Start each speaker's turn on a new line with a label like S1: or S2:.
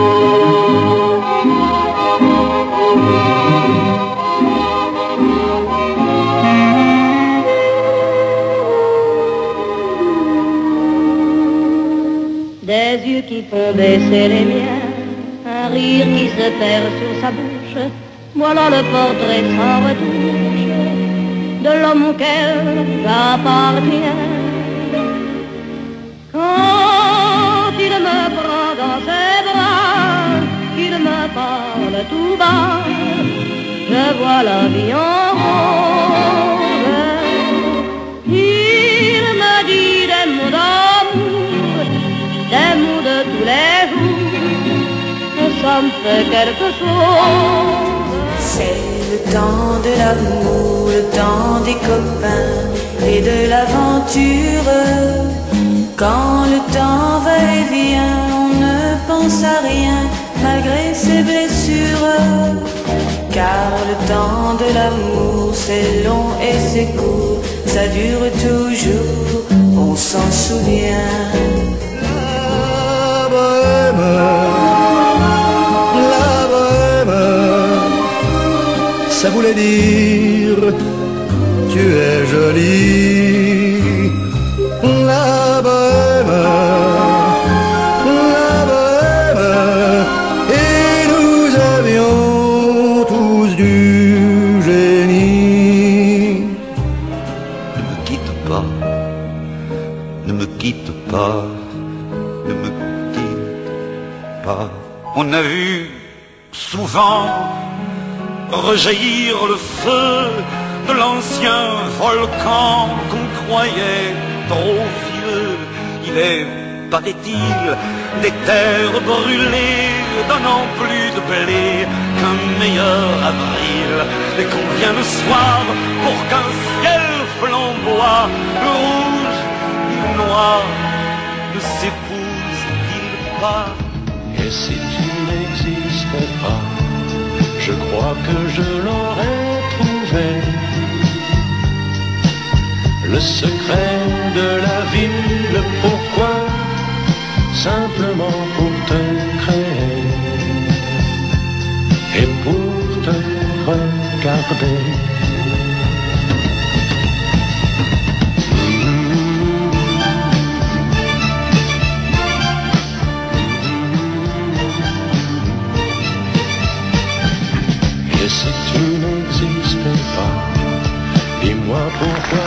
S1: Des yeux qui font baisser les miens, un rire qui se perd sur sa bouche, voilà le portrait sans retouche de l'homme auquel j'appartiens. Quand il me prend dans ses bras, qu'il me parle tout bas, je vois la vie en rose. Il me dit des mots d'amour, des mots de tous les jours, et ça me fait quelque chose.
S2: C'est le temps de l'amour, le temps des copains et de l'aventure. Quand le temps va et vient, on ne pense à rien malgré ses blessures. Car le temps de l'amour, c'est long et c'est court, ça dure toujours, on s'en souvient.
S3: La bohème, la bohème, ça voulait dire tu es jolie. La bohème, et nous avions tous du génie.
S4: Ne me quitte pas, ne me quitte pas, ne me quitte pas. On a vu souvent rejaillir le feu de l'ancien volcan qu'on croyait trop vieux. Il est, paraît-il, des terres brûlées, donnant plus de blé qu'un meilleur avril. Et qu'on vient le soir pour qu'un ciel flamboie, le rouge et le noir ne s'épousent-ils pas?
S5: Et si tu n'existais pas, je crois que je l'aurais trouvé. Le secret de la vie, le pourquoi, simplement pour te créer et pour te regarder. Et si tu n'existais pas, dis-moi pourquoi